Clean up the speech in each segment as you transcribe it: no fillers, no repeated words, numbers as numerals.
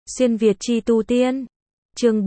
Xuyên Việt chi tu tiên. Chương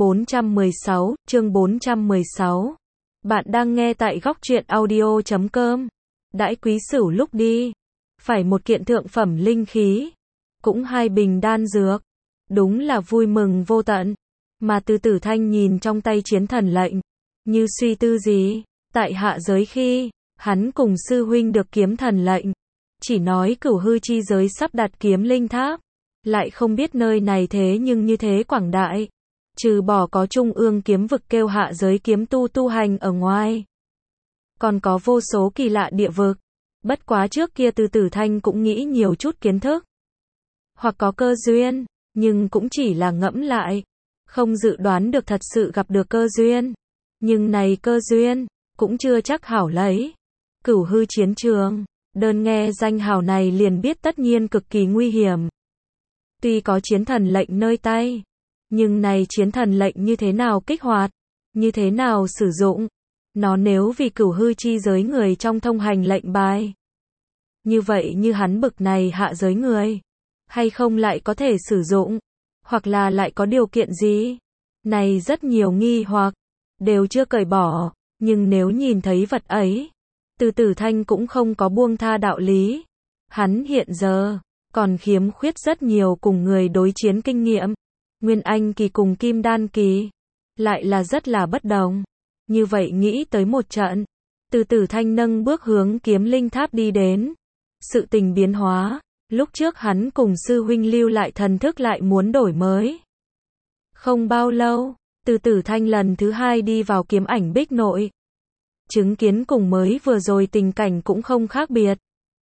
416. Bạn đang nghe tại góc truyện audio.com. Đãi quý sửu lúc đi. Phải một kiện thượng phẩm linh khí. Cũng 2 bình đan dược. Đúng là vui mừng vô tận. Mà Từ Tử Thanh nhìn trong tay chiến thần lệnh. Như suy tư gì. Tại hạ giới khi, hắn cùng sư huynh được kiếm thần lệnh. Chỉ nói Cửu Hư chi giới sắp đặt kiếm linh tháp. Lại không biết nơi này thế nhưng như thế quảng đại. Trừ bỏ có trung ương kiếm vực kêu hạ giới kiếm tu hành ở ngoài. Còn có vô số kỳ lạ địa vực. Bất quá trước kia Từ Tử Thanh cũng nghĩ nhiều chút kiến thức. Hoặc có cơ duyên, nhưng cũng chỉ là ngẫm lại. Không dự đoán được thật sự gặp được cơ duyên. Nhưng này cơ duyên, cũng chưa chắc hảo lấy. Cửu Hư chiến trường, đơn nghe danh hào này liền biết tất nhiên cực kỳ nguy hiểm. Tuy có chiến thần lệnh nơi tay, nhưng này chiến thần lệnh như thế nào kích hoạt, như thế nào sử dụng, nó nếu vì Cửu Hư chi giới người trong thông hành lệnh bài. Như vậy như hắn bực này hạ giới người, hay không lại có thể sử dụng, hoặc là lại có điều kiện gì? Này rất nhiều nghi hoặc, đều chưa cởi bỏ, nhưng nếu nhìn thấy vật ấy, Từ Tử Thanh cũng không có buông tha đạo lý. Hắn hiện giờ còn khiếm khuyết rất nhiều cùng người đối chiến kinh nghiệm. Nguyên Anh kỳ cùng Kim Đan kỳ lại là rất là bất đồng. Như vậy nghĩ tới một trận, Từ Tử Thanh nâng bước hướng kiếm linh tháp đi đến. Sự tình biến hóa, lúc trước hắn cùng sư huynh lưu lại thần thức lại muốn đổi mới. Không bao lâu, Từ Tử Thanh lần thứ 2 đi vào kiếm ảnh bích nội. Chứng kiến cùng mới vừa rồi tình cảnh cũng không khác biệt.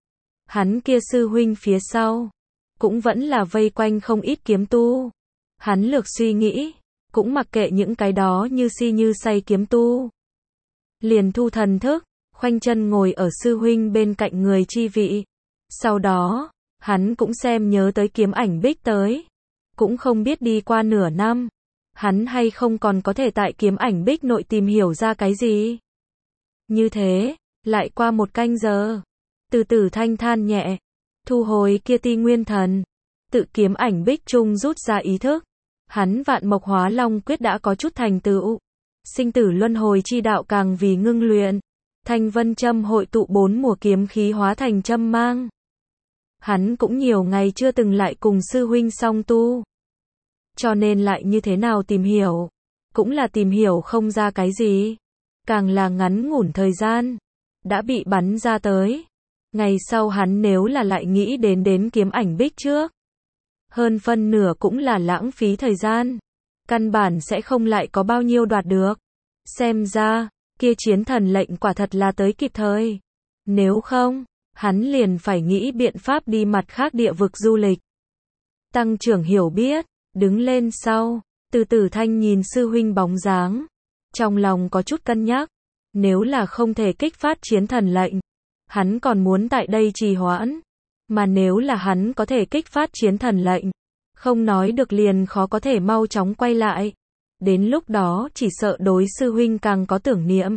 Hắn kia sư huynh phía sau, cũng vẫn là vây quanh không ít kiếm tu. Hắn lược suy nghĩ, cũng mặc kệ những cái đó như si như say kiếm tu. Liền thu thần thức, khoanh chân ngồi ở sư huynh bên cạnh người chi vị. Sau đó, hắn cũng xem nhớ tới kiếm ảnh bích tới. Cũng không biết đi qua nửa năm, hắn hay không còn có thể tại kiếm ảnh bích nội tìm hiểu ra cái gì. Như thế, lại qua 1 canh giờ. Từ Tử Thanh than nhẹ, thu hồi kia ti nguyên thần, tự kiếm ảnh bích trung rút ra ý thức. Hắn Vạn Mộc Hóa Long quyết đã có chút thành tựu. Sinh tử luân hồi chi đạo càng vì ngưng luyện. Thanh vân châm hội tụ 4 mùa kiếm khí hóa thành châm mang. Hắn cũng nhiều ngày chưa từng lại cùng sư huynh song tu. Cho nên lại như thế nào tìm hiểu, cũng là tìm hiểu không ra cái gì. Càng là ngắn ngủn thời gian, đã bị bắn ra tới. Ngày sau hắn nếu là lại nghĩ đến kiếm ảnh bích trước, hơn phân nửa cũng là lãng phí thời gian. Căn bản sẽ không lại có bao nhiêu đoạt được. Xem ra, kia chiến thần lệnh quả thật là tới kịp thời. Nếu không, hắn liền phải nghĩ biện pháp đi mặt khác địa vực du lịch. Tăng trưởng hiểu biết, đứng lên sau, Từ Tử Thanh nhìn sư huynh bóng dáng. Trong lòng có chút cân nhắc, nếu là không thể kích phát chiến thần lệnh, hắn còn muốn tại đây trì hoãn. Mà nếu là hắn có thể kích phát chiến thần lệnh, không nói được liền khó có thể mau chóng quay lại. Đến lúc đó chỉ sợ đối sư huynh càng có tưởng niệm.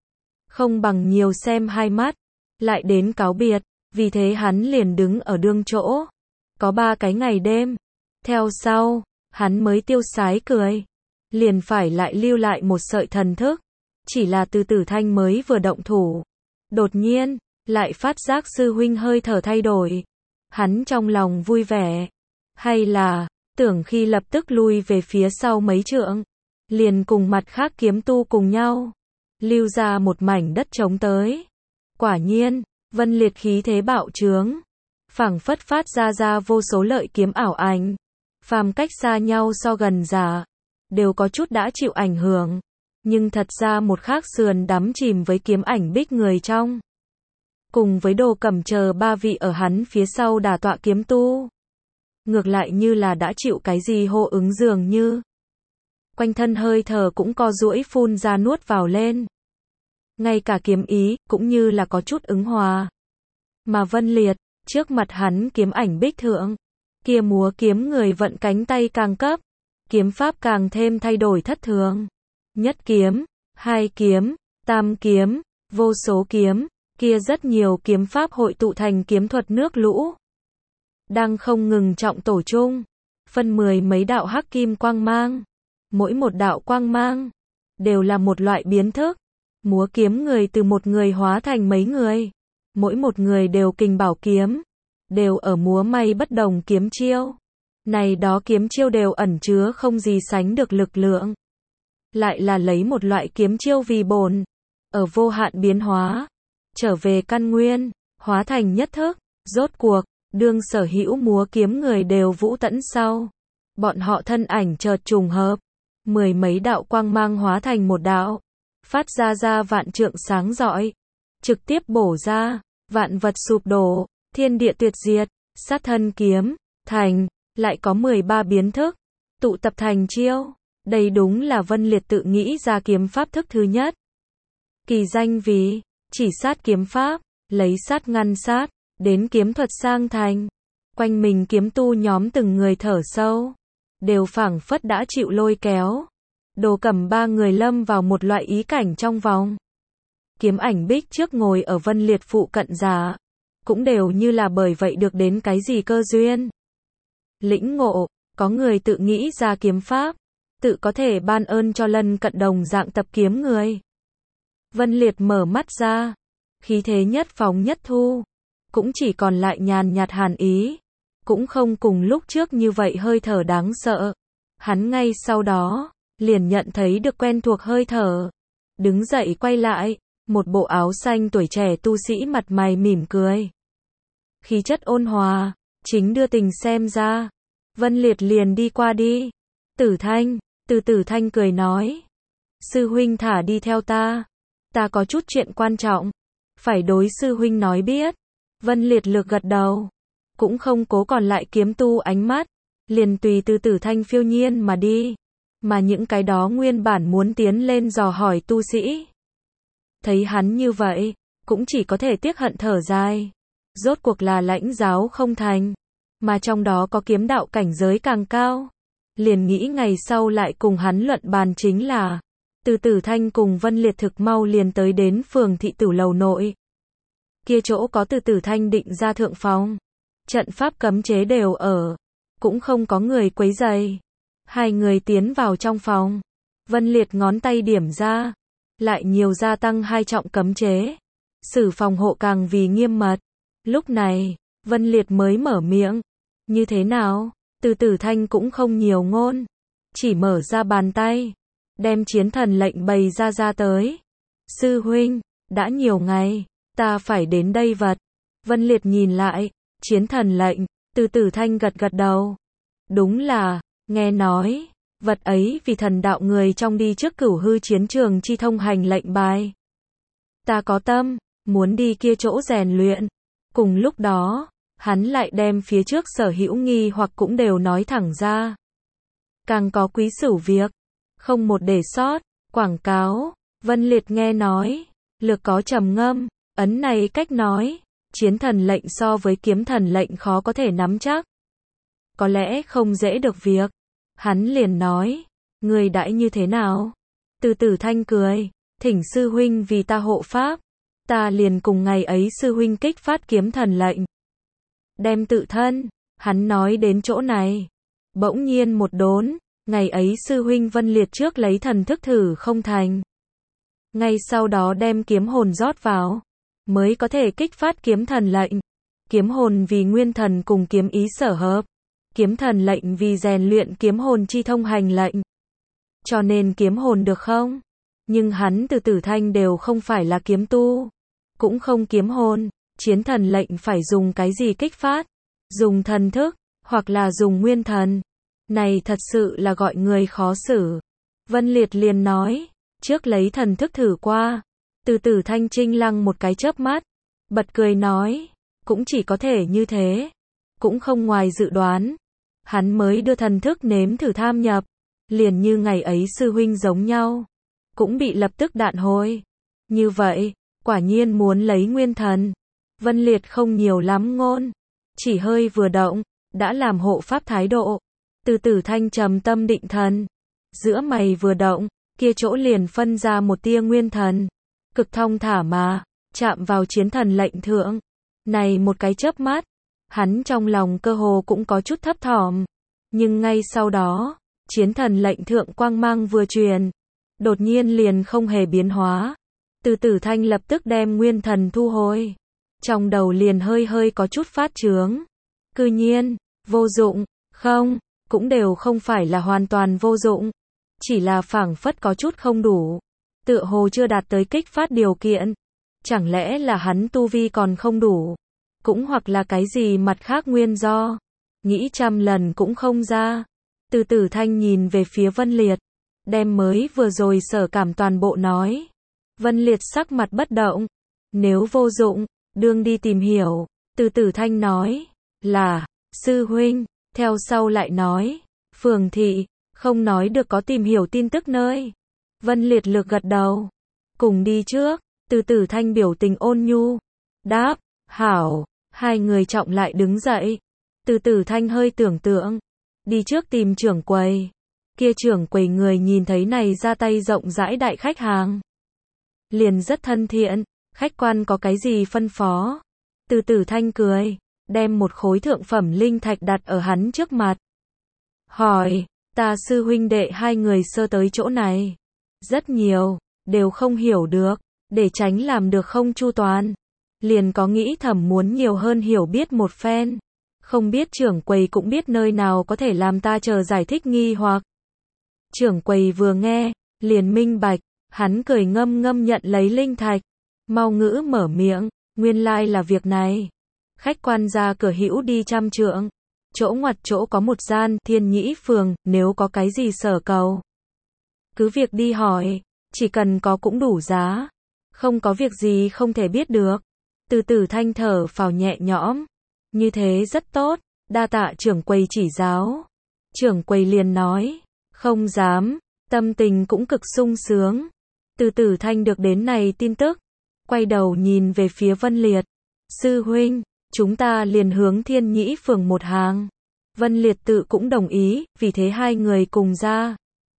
Không bằng nhiều xem 2 mắt, lại đến cáo biệt. Vì thế hắn liền đứng ở đương chỗ. Có 3 cái ngày đêm. Theo sau, hắn mới tiêu sái cười. Liền phải lại lưu lại một sợi thần thức. Chỉ là Từ Tử Thanh mới vừa động thủ. Đột nhiên, lại phát giác sư huynh hơi thở thay đổi. Hắn trong lòng vui vẻ. Hay là, tưởng khi lập tức lui về phía sau mấy trượng. Liền cùng mặt khác kiếm tu cùng nhau. Lưu ra một mảnh đất trống tới. Quả nhiên, vân liệt khí thế bạo trướng. Phảng phất phát ra vô số lợi kiếm ảo ảnh. Phàm cách xa nhau so gần giả. Đều có chút đã chịu ảnh hưởng. Nhưng thật ra một khác sườn đắm chìm với kiếm ảnh bích người trong. Cùng với Đồ Cẩm chờ 3 vị ở hắn phía sau đả tọa kiếm tu. Ngược lại như là đã chịu cái gì hô ứng dường như. Quanh thân hơi thở cũng co duỗi phun ra nuốt vào lên. Ngay cả kiếm ý, cũng như là có chút ứng hòa. Mà Vân Liệt, trước mặt hắn kiếm ảnh bích thượng. Kia múa kiếm người vận cánh tay càng cấp. Kiếm pháp càng thêm thay đổi thất thường. Nhất kiếm, 2 kiếm, tam kiếm, vô số kiếm. Kia rất nhiều kiếm pháp hội tụ thành kiếm thuật nước lũ. Đang không ngừng trọng tổ chung. phân 10 mấy đạo hắc kim quang mang. Mỗi một đạo quang mang đều là một loại biến thức. Múa kiếm người từ một người hóa thành mấy người. Mỗi một người đều kình bảo kiếm, đều ở múa may bất đồng kiếm chiêu. Này đó kiếm chiêu đều ẩn chứa không gì sánh được lực lượng. Lại là lấy một loại kiếm chiêu vì bổn, ở vô hạn biến hóa, trở về căn nguyên, hóa thành nhất thức. Rốt cuộc, đương sở hữu múa kiếm người đều vũ tẫn sau, bọn họ thân ảnh chợt trùng hợp, 10 mấy đạo quang mang hóa thành một đạo, phát ra vạn trượng sáng rọi, trực tiếp bổ ra, vạn vật sụp đổ, thiên địa tuyệt diệt, sát thân kiếm, thành, lại có 13 biến thức, tụ tập thành chiêu. Đây đúng là Vân Liệt tự nghĩ ra kiếm pháp thức thứ nhất. Kỳ danh vì, chỉ sát kiếm pháp, lấy sát ngăn sát, đến kiếm thuật sang thành. Quanh mình kiếm tu nhóm từng người thở sâu, đều phảng phất đã chịu lôi kéo. Đồ Cẩm ba người lâm vào một loại ý cảnh trong vòng. Kiếm Ảnh Bích trước ngồi ở Vân Liệt phụ cận giả, cũng đều như là bởi vậy được đến cái gì cơ duyên. Lĩnh ngộ, có người tự nghĩ ra kiếm pháp, tự có thể ban ơn cho Lân Cận đồng dạng tập kiếm người. Vân Liệt mở mắt ra, khí thế nhất phóng nhất thu, cũng chỉ còn lại nhàn nhạt hàn ý, cũng không cùng lúc trước như vậy hơi thở đáng sợ. Hắn ngay sau đó, liền nhận thấy được quen thuộc hơi thở. Đứng dậy quay lại, một bộ áo xanh tuổi trẻ tu sĩ mặt mày mỉm cười. Khí chất ôn hòa, chính đưa tình xem ra. Vân Liệt liền đi qua đi. Tử Thanh, Tử Thanh cười nói. Sư huynh thả đi theo ta. Ta có chút chuyện quan trọng, phải đối sư huynh nói biết. Vân Liệt lược gật đầu, cũng không cố còn lại kiếm tu ánh mắt, liền tùy Tử Thanh phiêu nhiên mà đi. Mà những cái đó nguyên bản muốn tiến lên dò hỏi tu sĩ, thấy hắn như vậy, cũng chỉ có thể tiếc hận thở dài. Rốt cuộc là lãnh giáo không thành, mà trong đó có kiếm đạo cảnh giới càng cao. Liền nghĩ ngày sau lại cùng hắn luận bàn chính là. Tử Thanh cùng Vân Liệt thực mau liền tới đến phường thị tử lầu nội. Kia chỗ có Tử Thanh định ra thượng phòng. Trận pháp cấm chế đều ở, cũng không có người quấy rầy. Hai người tiến vào trong phòng. Vân Liệt ngón tay điểm ra, lại nhiều gia tăng 2 trọng cấm chế. Sử phòng hộ càng vì nghiêm mật. Lúc này, Vân Liệt mới mở miệng. Như thế nào? Tử Thanh cũng không nhiều ngôn, chỉ mở ra bàn tay, đem chiến thần lệnh bày ra tới. Sư huynh, đã nhiều ngày, ta phải đến đây vật. Vân Liệt nhìn lại, chiến thần lệnh, Tử Thanh gật đầu. Đúng là, nghe nói, vật ấy vì thần đạo người trong đi trước cửu hư chiến trường chi thông hành lệnh bài. Ta có tâm, muốn đi kia chỗ rèn luyện. Cùng lúc đó, hắn lại đem phía trước sở hữu nghi hoặc cũng đều nói thẳng ra. Càng có quý sửu việc, không một để sót, quảng cáo. Vân Liệt nghe nói, lược có trầm ngâm, ấn này cách nói, chiến thần lệnh so với kiếm thần lệnh khó có thể nắm chắc. Có lẽ không dễ được việc. Hắn liền nói, người đãi như thế nào? Tử Thanh cười, thỉnh sư huynh vì ta hộ pháp. Ta liền cùng ngày ấy sư huynh kích phát kiếm thần lệnh. Đem tự thân, hắn nói đến chỗ này. Bỗng nhiên một đốn, ngày ấy sư huynh Vân Liệt trước lấy thần thức thử không thành. Ngay sau đó đem kiếm hồn rót vào, mới có thể kích phát kiếm thần lệnh. Kiếm hồn vì nguyên thần cùng kiếm ý sở hợp. Kiếm thần lệnh vì rèn luyện kiếm hồn chi thông hành lệnh. Cho nên kiếm hồn được không? Nhưng hắn Tử Thanh đều không phải là kiếm tu, cũng không kiếm hồn. Chiến thần lệnh phải dùng cái gì kích phát? Dùng thần thức, hoặc là dùng nguyên thần. Này thật sự là gọi người khó xử. Vân Liệt liền nói, trước lấy thần thức thử qua. Tử Thanh trinh lăng một cái chớp mắt, bật cười nói, cũng chỉ có thể như thế, cũng không ngoài dự đoán. Hắn mới đưa thần thức nếm thử tham nhập, liền như ngày ấy sư huynh giống nhau, cũng bị lập tức đạn hồi. Như vậy, quả nhiên muốn lấy nguyên thần. Vân Liệt không nhiều lắm ngôn, chỉ hơi vừa động, đã làm hộ pháp thái độ. Tử Thanh trầm tâm định thần, giữa mày vừa động, kia chỗ liền phân ra một tia nguyên thần, cực thong thả mà chạm vào chiến thần lệnh thượng. Này một cái chớp mắt, hắn trong lòng cơ hồ cũng có chút thấp thỏm. Nhưng ngay sau đó, chiến thần lệnh thượng quang mang vừa truyền, đột nhiên liền không hề biến hóa. Từ Tử Thanh lập tức đem nguyên thần thu hồi. Trong đầu liền hơi hơi có chút phát chướng. Cư nhiên, vô dụng, không, cũng đều không phải là hoàn toàn vô dụng. Chỉ là phảng phất có chút không đủ. Tựa hồ chưa đạt tới kích phát điều kiện. Chẳng lẽ là hắn tu vi còn không đủ? Cũng hoặc là cái gì mặt khác nguyên do? Nghĩ trăm lần cũng không ra. Từ Tử Thanh nhìn về phía Vân Liệt. Đem mới vừa rồi sở cảm toàn bộ nói. Vân Liệt sắc mặt bất động. Nếu vô dụng, đương đi tìm hiểu. Từ Tử Thanh nói. Là, sư huynh. Theo sau lại nói. Phường thị, không nói được có tìm hiểu tin tức nơi. Vân Liệt lược gật đầu. Cùng đi trước. Từ Tử Thanh biểu tình ôn nhu. Đáp, hảo. Hai người trọng lại đứng dậy. Từ Tử Thanh hơi tưởng tượng. Đi trước tìm trưởng quầy. Kia trưởng quầy người nhìn thấy này ra tay rộng rãi đại khách hàng. Liền rất thân thiện. Khách quan có cái gì phân phó? Từ Tử Thanh cười. Đem một khối thượng phẩm linh thạch đặt ở hắn trước mặt. Hỏi, ta sư huynh đệ hai người sơ tới chỗ này. Rất nhiều, đều không hiểu được. Để tránh làm được không chu toàn. Liền có nghĩ thầm muốn nhiều hơn hiểu biết một phen. Không biết trưởng quầy cũng biết nơi nào có thể làm ta chờ giải thích nghi hoặc. Trưởng quầy vừa nghe, liền minh bạch, hắn cười ngâm ngâm nhận lấy linh thạch. Mau ngữ mở miệng, nguyên lai là việc này. Khách quan ra cửa hữu đi trăm trượng. Chỗ ngoặt chỗ có một gian Thiên Nhĩ phường, nếu có cái gì sở cầu. Cứ việc đi hỏi, chỉ cần có cũng đủ giá. Không có việc gì không thể biết được. Từ Tử Thanh thở phào nhẹ nhõm. Như thế rất tốt, đa tạ trưởng quầy chỉ giáo. Trưởng quầy liền nói, không dám, tâm tình cũng cực sung sướng. Từ Tử Thanh được đến này tin tức, quay đầu nhìn về phía Vân Liệt. Sư huynh, chúng ta liền hướng Thiên Nhĩ phường một hàng. Vân Liệt tự cũng đồng ý, vì thế hai người cùng ra.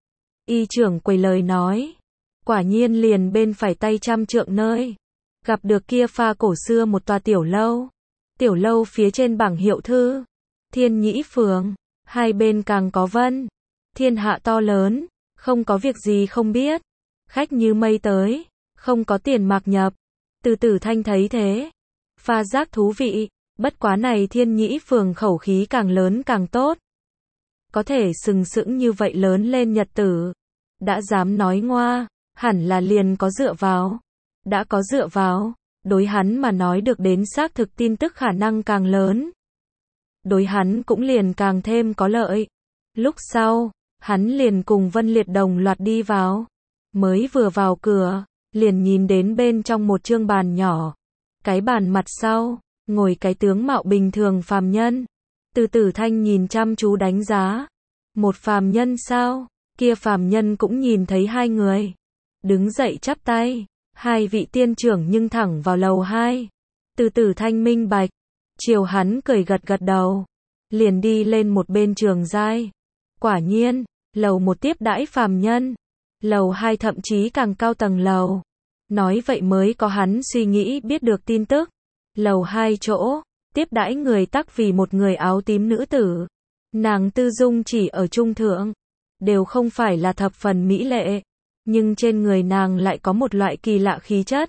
Y trưởng quầy lời nói, quả nhiên liền bên phải tay trăm trượng nơi. Gặp được kia pha cổ xưa một tòa tiểu lâu. Tiểu lâu phía trên bảng hiệu thư. Thiên Nhĩ phường. Hai bên càng có vân. Thiên hạ to lớn. Không có việc gì không biết. Khách như mây tới. Không có tiền mạc nhập. Từ Tử Thanh thấy thế. Pha giác thú vị. Bất quá này Thiên Nhĩ phường khẩu khí càng lớn càng tốt. Có thể sừng sững như vậy lớn lên nhật tử. Đã dám nói ngoa. Hẳn là liền có dựa vào. Đã có dựa vào, đối hắn mà nói được đến xác thực tin tức khả năng càng lớn. Đối hắn cũng liền càng thêm có lợi. Lúc sau, hắn liền cùng Vân Liệt đồng loạt đi vào. Mới vừa vào cửa, liền nhìn đến bên trong một chương bàn nhỏ. Cái bàn mặt sau, ngồi cái tướng mạo bình thường phàm nhân. Từ Tử Thanh nhìn chăm chú đánh giá. Một phàm nhân sao? Kia phàm nhân cũng nhìn thấy hai người. Đứng dậy chắp tay. Hai vị tiên trưởng nhưng thẳng vào lầu 2. Từ Tử Thanh minh bạch. Chiều hắn cười gật gật đầu. Liền đi lên một bên trường giai. Quả nhiên, lầu 1 tiếp đãi phàm nhân. Lầu 2 thậm chí càng cao tầng lầu. Nói vậy mới có hắn suy nghĩ biết được tin tức. Lầu 2 chỗ, tiếp đãi người tắc vì một người áo tím nữ tử. Nàng tư dung chỉ ở trung thượng. Đều không phải là thập phần mỹ lệ. Nhưng trên người nàng lại có một loại kỳ lạ khí chất.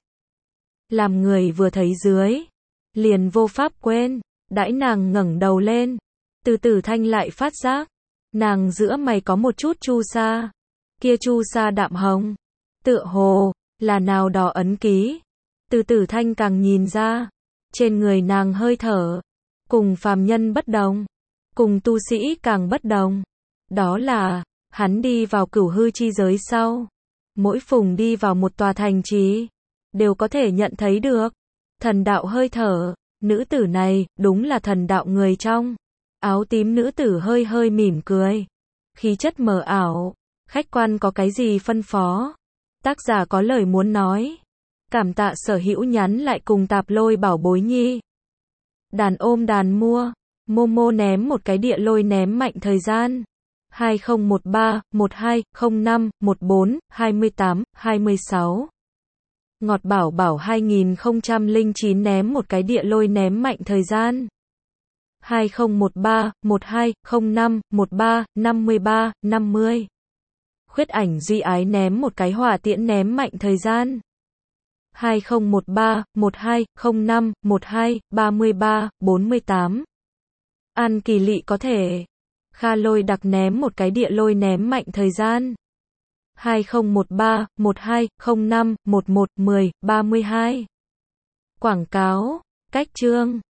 Làm người vừa thấy dưới, liền vô pháp quên. Đãi nàng ngẩng đầu lên, Từ Tử Thanh lại phát giác, nàng giữa mày có một chút chu sa. Kia chu sa đạm hồng, tựa hồ là nào đó ấn ký. Từ Tử Thanh càng nhìn ra, trên người nàng hơi thở, cùng phàm nhân bất đồng, cùng tu sĩ càng bất đồng. Đó là, hắn đi vào cửu hư chi giới sau. Mỗi phùng đi vào một tòa thành trì, đều có thể nhận thấy được. Thần đạo hơi thở, nữ tử này, đúng là thần đạo người trong. Áo tím nữ tử hơi hơi mỉm cười. Khí chất mờ ảo, khách quan có cái gì phân phó? Tác giả có lời muốn nói. Cảm tạ sở hữu nhắn lại cùng tạp lôi bảo bối nhi. Đàn ôm đàn mua, Momo ném một cái địa lôi ném mạnh thời gian. 2013, 12, 05, 14, 28, 26. Ngọt bảo bảo 2009 ném một cái địa lôi ném mạnh thời gian. 2013, 12, 05, 13, 53, 50. Khuyết ảnh Duy Ái ném một cái hỏa tiễn ném mạnh thời gian. 2013, 12, 05, 12, 33, 48. An Kỳ Lị có thể. Kha Lôi Đặc ném một cái địa lôi ném mạnh thời gian. 2013, 12, 05, 11, 10, 32. Quảng cáo. Cách chương.